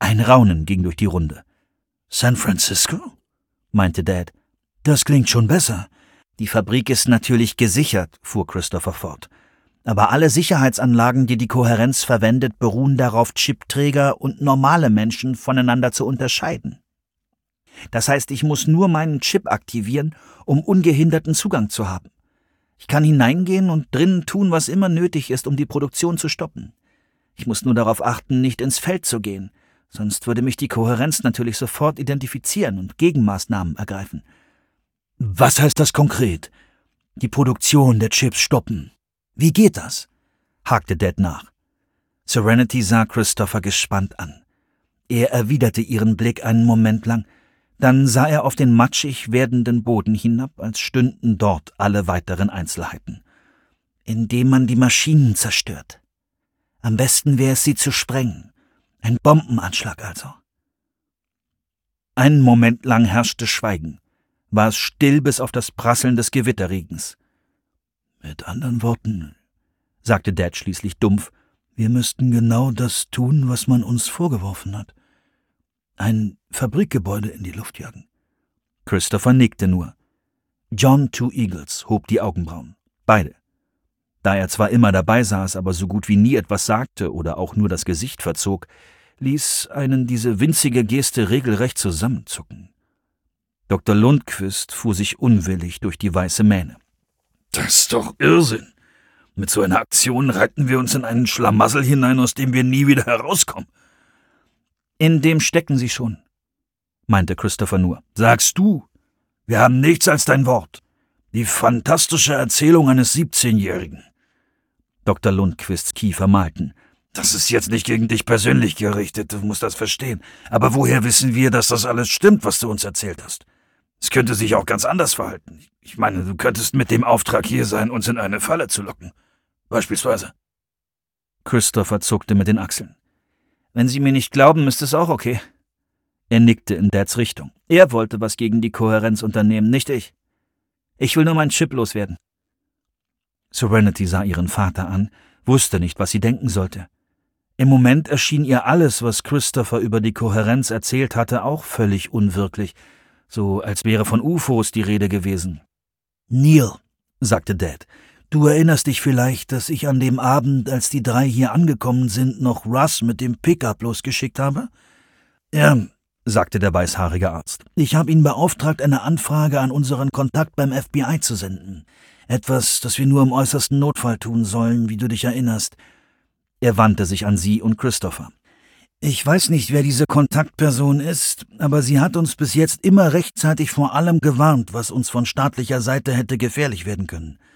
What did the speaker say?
Ein Raunen ging durch die Runde. »San Francisco?« meinte Dad. »Das klingt schon besser.« »Die Fabrik ist natürlich gesichert«, fuhr Christopher fort. »Aber alle Sicherheitsanlagen, die die Kohärenz verwendet, beruhen darauf, Chipträger und normale Menschen voneinander zu unterscheiden. Das heißt, ich muss nur meinen Chip aktivieren, um ungehinderten Zugang zu haben. Ich kann hineingehen und drinnen tun, was immer nötig ist, um die Produktion zu stoppen. Ich muss nur darauf achten, nicht ins Feld zu gehen, sonst würde mich die Kohärenz natürlich sofort identifizieren und Gegenmaßnahmen ergreifen.« »Was heißt das konkret? Die Produktion der Chips stoppen. Wie geht das?« hakte Dad nach. Serenity sah Christopher gespannt an. Er erwiderte ihren Blick einen Moment lang, dann sah er auf den matschig werdenden Boden hinab, als stünden dort alle weiteren Einzelheiten. »Indem man die Maschinen zerstört. Am besten wäre es, sie zu sprengen. Ein Bombenanschlag also.« Einen Moment lang herrschte Schweigen. War es still bis auf das Prasseln des Gewitterregens. »Mit anderen Worten«, sagte Dad schließlich dumpf, »wir müssten genau das tun, was man uns vorgeworfen hat. Ein Fabrikgebäude in die Luft jagen.« Christopher nickte nur. John Two Eagles hob die Augenbrauen. Beide. Da er zwar immer dabei saß, aber so gut wie nie etwas sagte oder auch nur das Gesicht verzog, ließ einen diese winzige Geste regelrecht zusammenzucken. Dr. Lundquist fuhr sich unwillig durch die weiße Mähne. »Das ist doch Irrsinn. Mit so einer Aktion reiten wir uns in einen Schlamassel hinein, aus dem wir nie wieder herauskommen.« »In dem stecken Sie schon«, meinte Christopher nur. »Sagst du? Wir haben nichts als dein Wort. Die fantastische Erzählung eines 17-Jährigen.« Dr. Lundquists Kiefer malten. »Das ist jetzt nicht gegen dich persönlich gerichtet, du musst das verstehen. Aber woher wissen wir, dass das alles stimmt, was du uns erzählt hast? Es könnte sich auch ganz anders verhalten. Ich meine, du könntest mit dem Auftrag hier sein, uns in eine Falle zu locken. Beispielsweise.« Christopher zuckte mit den Achseln. »Wenn Sie mir nicht glauben, ist es auch okay.« Er nickte in Dads Richtung. Er wollte was gegen die Kohärenz unternehmen, nicht ich. Ich will nur meinen Chip loswerden. Serenity sah ihren Vater an, wusste nicht, was sie denken sollte. Im Moment erschien ihr alles, was Christopher über die Kohärenz erzählt hatte, auch völlig unwirklich, so als wäre von UFOs die Rede gewesen. »Neil«, sagte Dad, »du erinnerst dich vielleicht, dass ich an dem Abend, als die 3 hier angekommen sind, noch Russ mit dem Pickup losgeschickt habe?« »Ja«, sagte der weißhaarige Arzt. »Ich habe ihn beauftragt, eine Anfrage an unseren Kontakt beim FBI zu senden. Etwas, das wir nur im äußersten Notfall tun sollen, wie du dich erinnerst.« Er wandte sich an sie und Christopher. »Ich weiß nicht, wer diese Kontaktperson ist, aber sie hat uns bis jetzt immer rechtzeitig vor allem gewarnt, was uns von staatlicher Seite hätte gefährlich werden können.